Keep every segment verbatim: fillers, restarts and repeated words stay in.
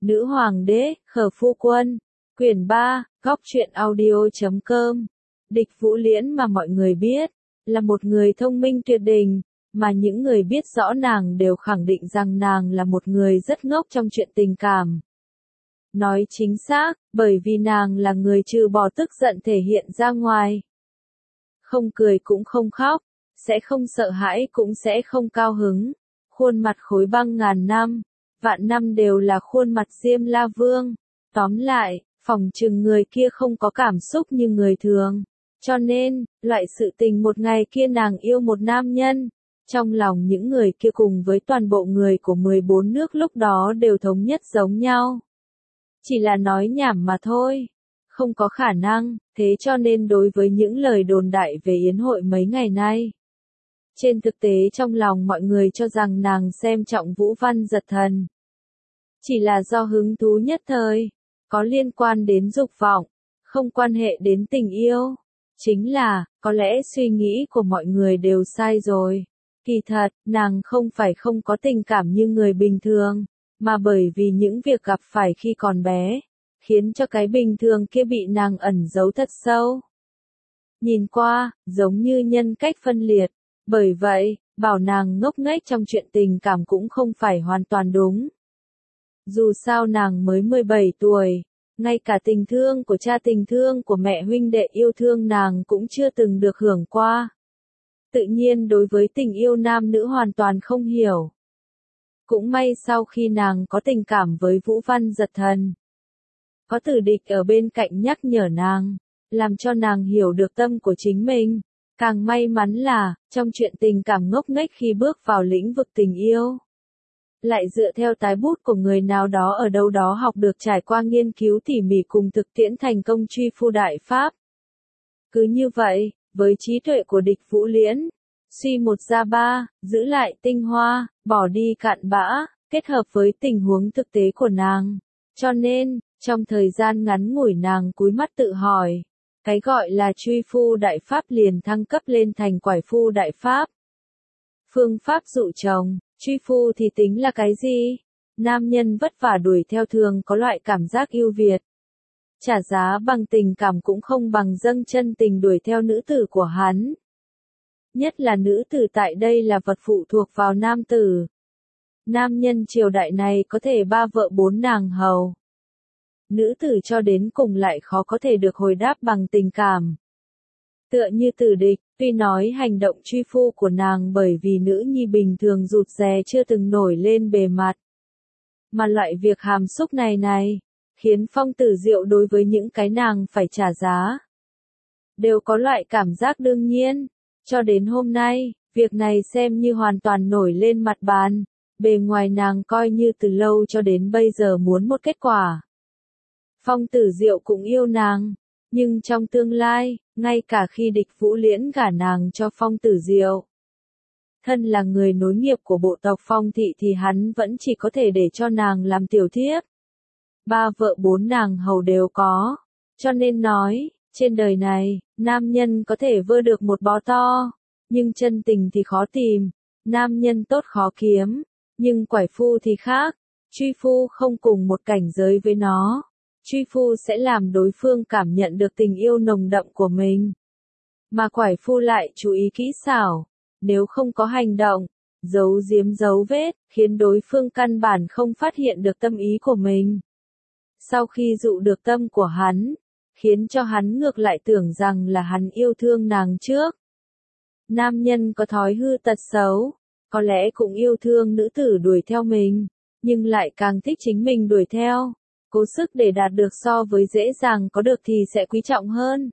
Nữ hoàng đế, khở phu quân. Quyển ba, góc truyện audio chấm com. Địch Vũ Liễn mà mọi người biết, là một người thông minh tuyệt đỉnh, mà những người biết rõ nàng đều khẳng định rằng nàng là một người rất ngốc trong chuyện tình cảm. Nói chính xác, bởi vì nàng là người trừ bỏ tức giận thể hiện ra ngoài. Không cười cũng không khóc, sẽ không sợ hãi cũng sẽ không cao hứng. Khuôn mặt khối băng ngàn năm, vạn năm đều là khuôn mặt Diêm La Vương. Tóm lại, phỏng chừng người kia không có cảm xúc như người thường. Cho nên, loại sự tình một ngày kia nàng yêu một nam nhân, trong lòng những người kia cùng với toàn bộ người của mười bốn nước lúc đó đều thống nhất giống nhau. Chỉ là nói nhảm mà thôi, không có khả năng, thế cho nên đối với những lời đồn đại về yến hội mấy ngày nay, trên thực tế trong lòng mọi người cho rằng nàng xem trọng Vũ Văn Giật Thần. Chỉ là do hứng thú nhất thời, có liên quan đến dục vọng, không quan hệ đến tình yêu. Chính là, có lẽ suy nghĩ của mọi người đều sai rồi. Kỳ thật, nàng không phải không có tình cảm như người bình thường, mà bởi vì những việc gặp phải khi còn bé, khiến cho cái bình thường kia bị nàng ẩn giấu thật sâu. Nhìn qua, giống như nhân cách phân liệt, bởi vậy, bảo nàng ngốc nghếch trong chuyện tình cảm cũng không phải hoàn toàn đúng. Dù sao nàng mới mười bảy tuổi, ngay cả tình thương của cha tình thương của mẹ huynh đệ yêu thương nàng cũng chưa từng được hưởng qua. Tự nhiên đối với tình yêu nam nữ hoàn toàn không hiểu. Cũng may sau khi nàng có tình cảm với Vũ Văn Giật Thần, có Tử Địch ở bên cạnh nhắc nhở nàng, làm cho nàng hiểu được tâm của chính mình. Càng may mắn là, trong chuyện tình cảm ngốc nghếch khi bước vào lĩnh vực tình yêu, lại dựa theo tái bút của người nào đó ở đâu đó học được trải qua nghiên cứu tỉ mỉ cùng thực tiễn thành công truy phu đại pháp. Cứ như vậy, với trí tuệ của Địch Vũ Liễn, suy một ra ba, giữ lại tinh hoa, bỏ đi cặn bã, kết hợp với tình huống thực tế của nàng. Cho nên, trong thời gian ngắn ngủi nàng cúi mắt tự hỏi, cái gọi là truy phu đại pháp liền thăng cấp lên thành quải phu đại pháp. Phương pháp dụ chồng, truy phu thì tính là cái gì? Nam nhân vất vả đuổi theo thường có loại cảm giác ưu việt. Trả giá bằng tình cảm cũng không bằng dâng chân tình đuổi theo nữ tử của hắn. Nhất là nữ tử tại đây là vật phụ thuộc vào nam tử. Nam nhân triều đại này có thể ba vợ bốn nàng hầu. Nữ tử cho đến cùng lại khó có thể được hồi đáp bằng tình cảm. Tựa như Tử Địch, tuy nói hành động truy phu của nàng bởi vì nữ nhi bình thường rụt rè chưa từng nổi lên bề mặt. Mà loại việc hàm xúc này này, khiến Phong Tử Diệu đối với những cái nàng phải trả giá, đều có loại cảm giác đương nhiên. Cho đến hôm nay, việc này xem như hoàn toàn nổi lên mặt bàn, bề ngoài nàng coi như từ lâu cho đến bây giờ muốn một kết quả. Phong Tử Diệu cũng yêu nàng, nhưng trong tương lai, ngay cả khi Địch Vũ Liễn gả nàng cho Phong Tử Diệu, thân là người nối nghiệp của bộ tộc Phong thị thì hắn vẫn chỉ có thể để cho nàng làm tiểu thiếp. Ba vợ bốn nàng hầu đều có, cho nên nói, trên đời này, nam nhân có thể vơ được một bó to, nhưng chân tình thì khó tìm, nam nhân tốt khó kiếm, nhưng quải phu thì khác, truy phu không cùng một cảnh giới với nó. Truy phu sẽ làm đối phương cảm nhận được tình yêu nồng đậm của mình. Mà quải phu lại chú ý kỹ xảo, nếu không có hành động, giấu giếm dấu vết, khiến đối phương căn bản không phát hiện được tâm ý của mình. Sau khi dụ được tâm của hắn, khiến cho hắn ngược lại tưởng rằng là hắn yêu thương nàng trước. Nam nhân có thói hư tật xấu, có lẽ cũng yêu thương nữ tử đuổi theo mình, nhưng lại càng thích chính mình đuổi theo. Cố sức để đạt được so với dễ dàng có được thì sẽ quý trọng hơn.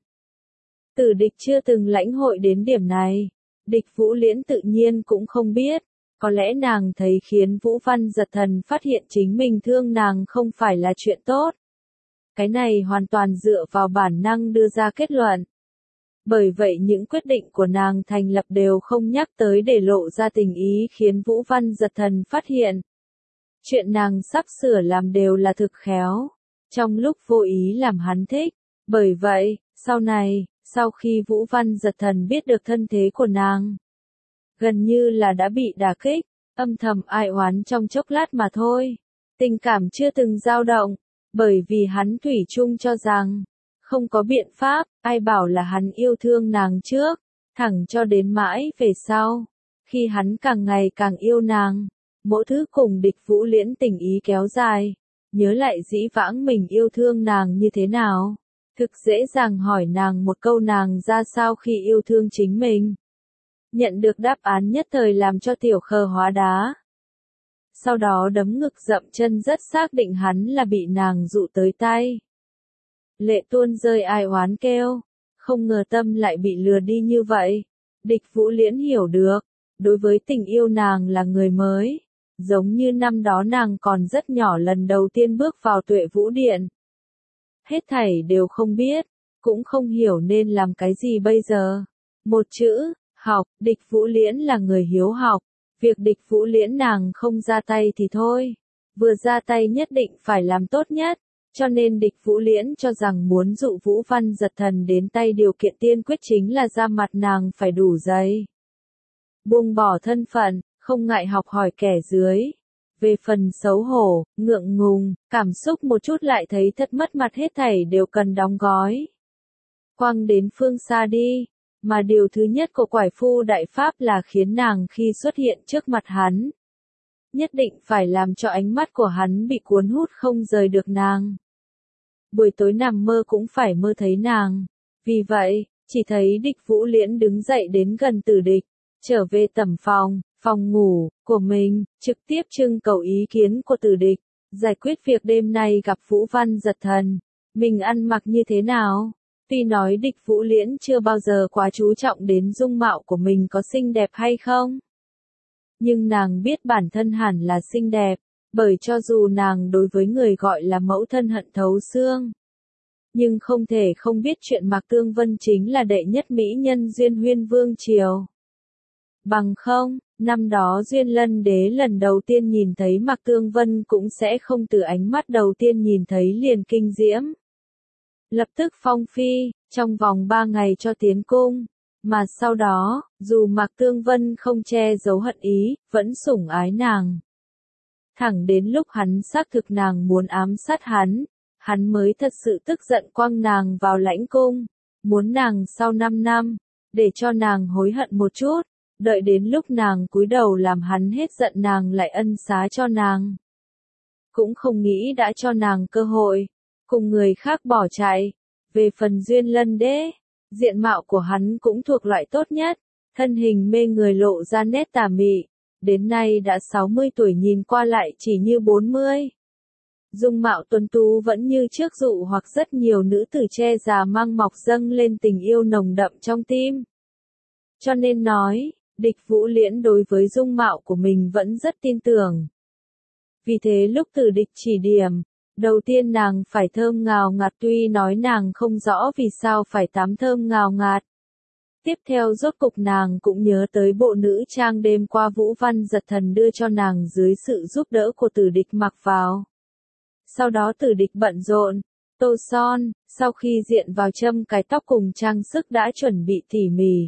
Tử Địch chưa từng lãnh hội đến điểm này. Địch Vũ Liễn tự nhiên cũng không biết. Có lẽ nàng thấy khiến Vũ Văn Giật Thần phát hiện chính mình thương nàng không phải là chuyện tốt. Cái này hoàn toàn dựa vào bản năng đưa ra kết luận. Bởi vậy những quyết định của nàng thành lập đều không nhắc tới để lộ ra tình ý khiến Vũ Văn Giật Thần phát hiện. Chuyện nàng sắp sửa làm đều là thực khéo, trong lúc vô ý làm hắn thích. Bởi vậy, sau này, sau khi Vũ Văn Giật Thần biết được thân thế của nàng, gần như là đã bị đả kích, âm thầm ai oán trong chốc lát mà thôi. Tình cảm chưa từng dao động, bởi vì hắn thủy chung cho rằng, không có biện pháp, ai bảo là hắn yêu thương nàng trước, thẳng cho đến mãi về sau. Khi hắn càng ngày càng yêu nàng, mỗi thứ cùng Địch Vũ Liễn tình ý kéo dài, nhớ lại dĩ vãng mình yêu thương nàng như thế nào. Thực dễ dàng hỏi nàng một câu nàng ra sao khi yêu thương chính mình. Nhận được đáp án nhất thời làm cho tiểu khờ hóa đá. Sau đó đấm ngực dậm chân rất xác định hắn là bị nàng dụ tới tay. Lệ tuôn rơi ai oán kêu, không ngờ tâm lại bị lừa đi như vậy. Địch Vũ Liễn hiểu được, đối với tình yêu nàng là người mới, giống như năm đó nàng còn rất nhỏ lần đầu tiên bước vào Tuệ Vũ Điện. Hết thảy đều không biết, cũng không hiểu nên làm cái gì bây giờ. Một chữ, học, Địch Vũ Liễn là người hiếu học, việc Địch Vũ Liễn nàng không ra tay thì thôi, vừa ra tay nhất định phải làm tốt nhất, cho nên Địch Vũ Liễn cho rằng muốn dụ Vũ Văn Giật Thần đến tay điều kiện tiên quyết chính là da mặt nàng phải đủ dày. Buông bỏ thân phận, không ngại học hỏi kẻ dưới. Về phần xấu hổ, ngượng ngùng, cảm xúc một chút lại thấy thất mất mặt hết thảy đều cần đóng gói. Quăng đến phương xa đi, mà điều thứ nhất của quải phu đại pháp là khiến nàng khi xuất hiện trước mặt hắn. Nhất định phải làm cho ánh mắt của hắn bị cuốn hút không rời được nàng. Buổi tối nằm mơ cũng phải mơ thấy nàng. Vì vậy, chỉ thấy Địch Vũ Liễn đứng dậy đến gần Tử Địch, trở về tẩm phòng, phòng ngủ của mình, trực tiếp trưng cầu ý kiến của Tử Địch, giải quyết việc đêm nay gặp Vũ Văn Giật Thần, mình ăn mặc như thế nào. Tuy nói Địch Vũ Liễn chưa bao giờ quá chú trọng đến dung mạo của mình có xinh đẹp hay không, nhưng nàng biết bản thân hẳn là xinh đẹp, bởi cho dù nàng đối với người gọi là mẫu thân hận thấu xương, nhưng không thể không biết chuyện Mạc Tương Vân chính là đệ nhất mỹ nhân Duyên Huyên Vương Triều. Bằng không, năm đó Duyên Lân Đế lần đầu tiên nhìn thấy Mạc Tương Vân cũng sẽ không từ ánh mắt đầu tiên nhìn thấy liền kinh diễm. Lập tức phong phi, trong vòng ba ngày cho tiến cung, mà sau đó, dù Mạc Tương Vân không che giấu hận ý, vẫn sủng ái nàng. Thẳng đến lúc hắn xác thực nàng muốn ám sát hắn, hắn mới thật sự tức giận quăng nàng vào lãnh cung, muốn nàng sau năm năm, để cho nàng hối hận một chút, đợi đến lúc nàng cúi đầu làm hắn hết giận nàng lại ân xá cho nàng. Cũng không nghĩ đã cho nàng cơ hội, cùng người khác bỏ chạy. Về phần Duyên Lân Đế, diện mạo của hắn cũng thuộc loại tốt nhất, thân hình mê người lộ ra nét tà mị, đến nay đã sáu mươi tuổi nhìn qua lại chỉ như bốn mươi. Dung mạo tuấn tú vẫn như trước dụ hoặc rất nhiều nữ tử che già mang mọc dâng lên tình yêu nồng đậm trong tim. Cho nên nói, Địch Vũ Liễn đối với dung mạo của mình vẫn rất tin tưởng. Vì thế lúc Tử Địch chỉ điểm, đầu tiên nàng phải thơm ngào ngạt, tuy nói nàng không rõ vì sao phải tắm thơm ngào ngạt. Tiếp theo rốt cục nàng cũng nhớ tới bộ nữ trang đêm qua Vũ Văn Giật Thần đưa cho nàng dưới sự giúp đỡ của Tử Địch mặc vào. Sau đó Tử Địch bận rộn, tô son, sau khi diện vào châm cài tóc cùng trang sức đã chuẩn bị tỉ mỉ.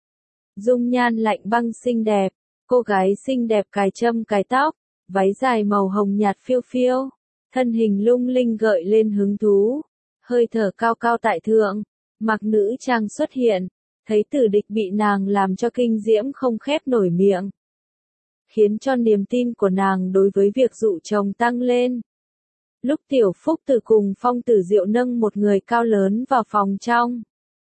Dung nhan lạnh băng xinh đẹp, cô gái xinh đẹp cài châm cài tóc, váy dài màu hồng nhạt phiêu phiêu, thân hình lung linh gợi lên hứng thú, hơi thở cao cao tại thượng, mặc nữ trang xuất hiện, thấy Tử Địch bị nàng làm cho kinh diễm không khép nổi miệng, khiến cho niềm tin của nàng đối với việc dụ chồng tăng lên. Lúc Tiểu Phúc Tử cùng Phong Tử Diệu nâng một người cao lớn vào phòng trong,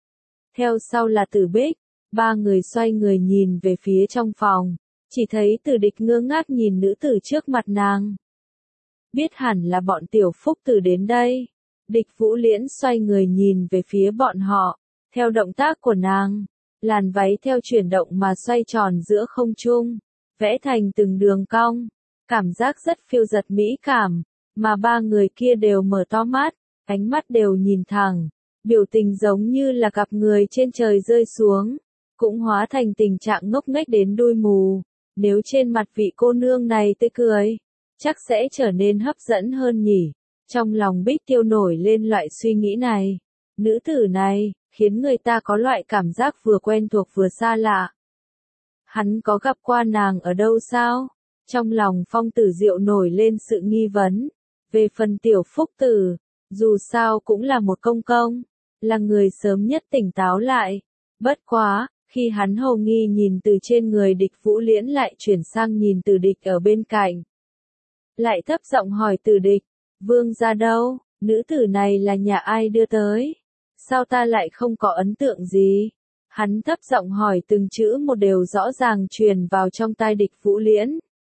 theo sau là Tử Bích, ba người xoay người nhìn về phía trong phòng, chỉ thấy Tử Địch ngơ ngác nhìn nữ tử trước mặt nàng. Biết hẳn là bọn Tiểu Phúc Tử đến đây, Địch Vũ Liễn xoay người nhìn về phía bọn họ, theo động tác của nàng, làn váy theo chuyển động mà xoay tròn giữa không trung, vẽ thành từng đường cong, cảm giác rất phiêu giật mỹ cảm, mà ba người kia đều mở to mắt, ánh mắt đều nhìn thẳng, biểu tình giống như là gặp người trên trời rơi xuống, cũng hóa thành tình trạng ngốc nghếch đến đuôi mù. Nếu trên mặt vị cô nương này tươi cười, chắc sẽ trở nên hấp dẫn hơn nhỉ. Trong lòng Bích Tiêu nổi lên loại suy nghĩ này. Nữ tử này, khiến người ta có loại cảm giác vừa quen thuộc vừa xa lạ. Hắn có gặp qua nàng ở đâu sao? Trong lòng Phong Tử Diệu nổi lên sự nghi vấn. Về phần Tiểu Phúc Tử, dù sao cũng là một công công, là người sớm nhất tỉnh táo lại. Bất quá, khi hắn hồ nghi nhìn từ trên người Địch Vũ Liễn lại chuyển sang nhìn Từ Địch ở bên cạnh. Lại thấp giọng hỏi Từ Địch, vương gia đâu, nữ tử này là nhà ai đưa tới? Sao ta lại không có ấn tượng gì? Hắn thấp giọng hỏi từng chữ một đều rõ ràng truyền vào trong tai Địch Vũ Liễn.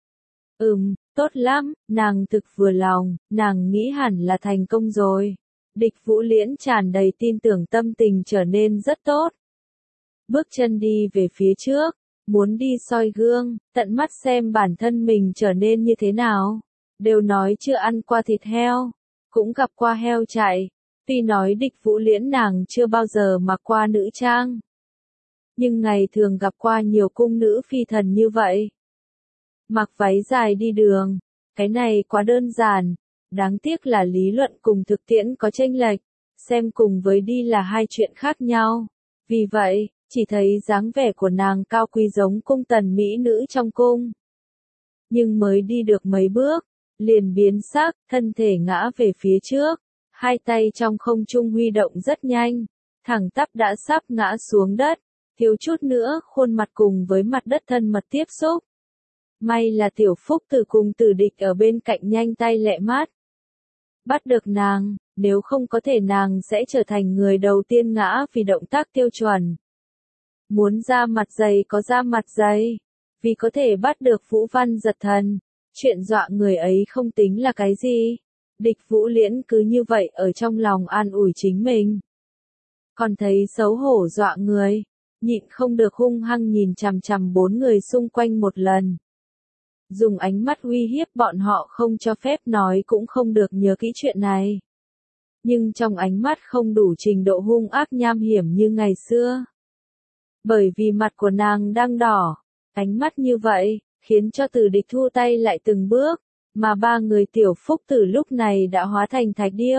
Ừm, tốt lắm, nàng thực vừa lòng, nàng nghĩ hẳn là thành công rồi. Địch Vũ Liễn tràn đầy tin tưởng, tâm tình trở nên rất tốt. Bước chân đi về phía trước, muốn đi soi gương, tận mắt xem bản thân mình trở nên như thế nào. Đều nói chưa ăn qua thịt heo, cũng gặp qua heo chạy. Tuy nói Địch Vũ Liễn nàng chưa bao giờ mặc qua nữ trang, nhưng ngày thường gặp qua nhiều cung nữ phi thần như vậy. Mặc váy dài đi đường, cái này quá đơn giản, đáng tiếc là lý luận cùng thực tiễn có chênh lệch, xem cùng với đi là hai chuyện khác nhau. Vì vậy, chỉ thấy dáng vẻ của nàng cao quý giống cung tần mỹ nữ trong cung. Nhưng mới đi được mấy bước, liền biến sắc, thân thể ngã về phía trước, hai tay trong không trung huy động rất nhanh, thẳng tắp đã sắp ngã xuống đất, thiếu chút nữa khuôn mặt cùng với mặt đất thân mật tiếp xúc. May là Tiểu Phúc Tử cùng Từ Địch ở bên cạnh nhanh tay lẹ mắt bắt được nàng, nếu không có thể nàng sẽ trở thành người đầu tiên ngã vì động tác tiêu chuẩn. Muốn ra mặt dày có ra mặt dày, vì có thể bắt được Vũ Văn Giật Thần, chuyện dọa người ấy không tính là cái gì. Địch Vũ Liễn cứ như vậy ở trong lòng an ủi chính mình. Còn thấy xấu hổ dọa người, nhịn không được hung hăng nhìn chằm chằm bốn người xung quanh một lần. Dùng ánh mắt uy hiếp bọn họ không cho phép nói cũng không được nhớ kỹ chuyện này. Nhưng trong ánh mắt không đủ trình độ hung ác nham hiểm như ngày xưa. Bởi vì mặt của nàng đang đỏ, ánh mắt như vậy, khiến cho Từ Địch thu tay lại từng bước, mà ba người Tiểu Phúc Tử lúc này đã hóa thành thạch điêu.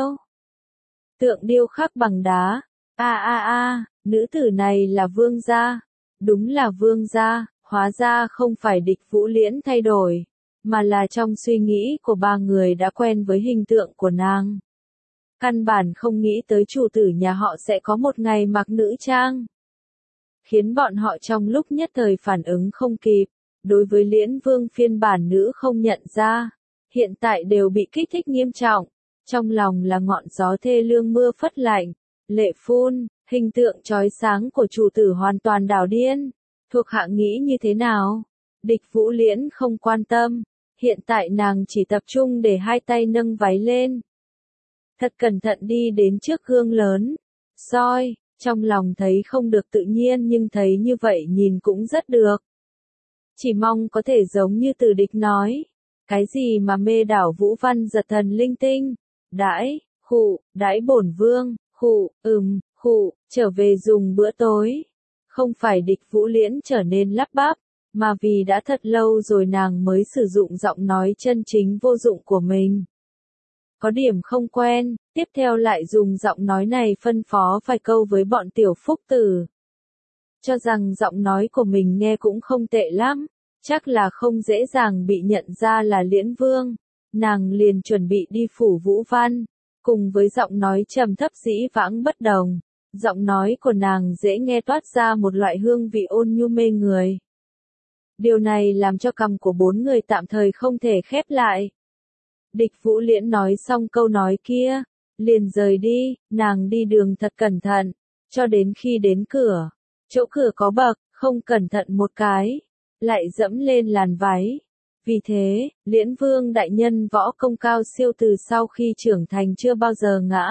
Tượng điêu khắc bằng đá, a a a, nữ tử này là vương gia, đúng là vương gia. Hóa ra không phải Địch Vũ Liễn thay đổi, mà là trong suy nghĩ của ba người đã quen với hình tượng của nàng. Căn bản không nghĩ tới chủ tử nhà họ sẽ có một ngày mặc nữ trang. Khiến bọn họ trong lúc nhất thời phản ứng không kịp, đối với Liễn Vương phiên bản nữ không nhận ra, hiện tại đều bị kích thích nghiêm trọng, trong lòng là ngọn gió thê lương mưa phất lạnh, lệ phun, hình tượng chói sáng của chủ tử hoàn toàn đảo điên. Thuộc hạ nghĩ như thế nào? Địch Vũ Liễn không quan tâm, hiện tại nàng chỉ tập trung để hai tay nâng váy lên. Thật cẩn thận đi đến trước gương lớn, soi, trong lòng thấy không được tự nhiên nhưng thấy như vậy nhìn cũng rất được. Chỉ mong có thể giống như Từ Địch nói, cái gì mà mê đảo Vũ Văn Giật Thần linh tinh, đãi, khụ, đãi bổn vương, khụ, ừm, khụ, trở về dùng bữa tối. Không phải Địch Vũ Liễn trở nên lắp bắp, mà vì đã thật lâu rồi nàng mới sử dụng giọng nói chân chính vô dụng của mình. Có điểm không quen, tiếp theo lại dùng giọng nói này phân phó vài câu với bọn Tiểu Phúc Tử. Cho rằng giọng nói của mình nghe cũng không tệ lắm, chắc là không dễ dàng bị nhận ra là Liễn Vương. Nàng liền chuẩn bị đi phủ Vũ Văn, cùng với giọng nói trầm thấp dĩ vãng bất đồng. Giọng nói của nàng dễ nghe toát ra một loại hương vị ôn nhu mê người. Điều này làm cho cằm của bốn người tạm thời không thể khép lại. Địch Vũ Liễn nói xong câu nói kia, liền rời đi, nàng đi đường thật cẩn thận, cho đến khi đến cửa. Chỗ cửa có bậc, không cẩn thận một cái, lại dẫm lên làn váy. Vì thế, Liễn Vương đại nhân võ công cao siêu từ sau khi trưởng thành chưa bao giờ ngã.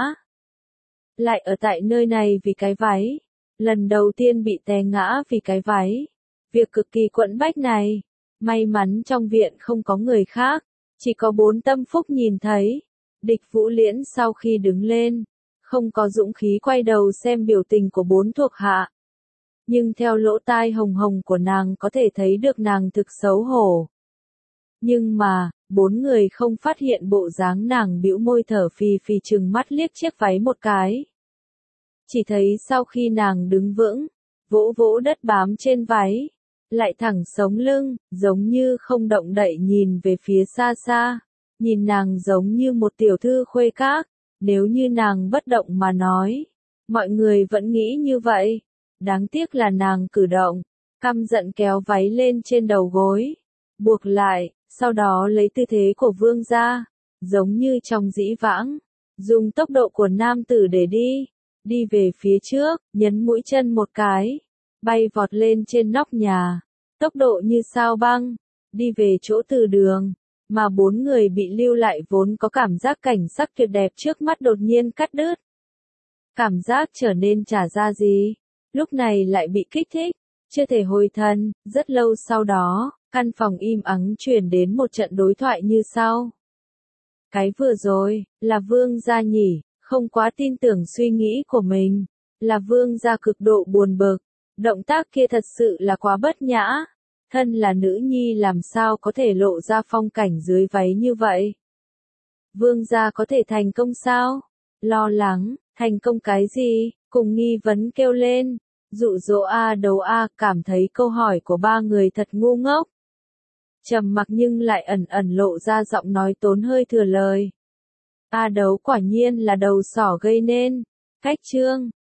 Lại ở tại nơi này vì cái váy. Lần đầu tiên bị té ngã vì cái váy. Việc cực kỳ quẫn bách này. May mắn trong viện không có người khác. Chỉ có bốn tâm phúc nhìn thấy. Địch Vũ Liễn sau khi đứng lên. Không có dũng khí quay đầu xem biểu tình của bốn thuộc hạ. Nhưng theo lỗ tai hồng hồng của nàng có thể thấy được nàng thực xấu hổ. Nhưng mà, bốn người không phát hiện bộ dáng nàng bĩu môi thở phì phì trừng mắt liếc chiếc váy một cái. Chỉ thấy sau khi nàng đứng vững, vỗ vỗ đất bám trên váy, lại thẳng sống lưng, giống như không động đậy nhìn về phía xa xa. Nhìn nàng giống như một tiểu thư khuê các, nếu như nàng bất động mà nói. Mọi người vẫn nghĩ như vậy. Đáng tiếc là nàng cử động, căm giận kéo váy lên trên đầu gối, buộc lại, sau đó lấy tư thế của vương gia, giống như trong dĩ vãng, dùng tốc độ của nam tử để đi, đi về phía trước, nhấn mũi chân một cái, bay vọt lên trên nóc nhà, tốc độ như sao băng, đi về chỗ từ đường, mà bốn người bị lưu lại vốn có cảm giác cảnh sắc tuyệt đẹp trước mắt đột nhiên cắt đứt. Cảm giác trở nên chả ra gì, lúc này lại bị kích thích, chưa thể hồi thần, rất lâu sau đó, căn phòng im ắng truyền đến một trận đối thoại như sau. Cái vừa rồi, là vương gia nhỉ, không quá tin tưởng suy nghĩ của mình, là vương gia cực độ buồn bực, động tác kia thật sự là quá bất nhã, thân là nữ nhi làm sao có thể lộ ra phong cảnh dưới váy như vậy. Vương gia có thể thành công sao? Lo lắng, thành công cái gì? Cùng nghi vấn kêu lên. Dụ dỗ A Đấu A cảm thấy câu hỏi của ba người thật ngu ngốc. Trầm mặc nhưng lại ẩn ẩn lộ ra giọng nói tốn hơi thừa lời. A Đấu quả nhiên là đầu sỏ gây nên. Cách chương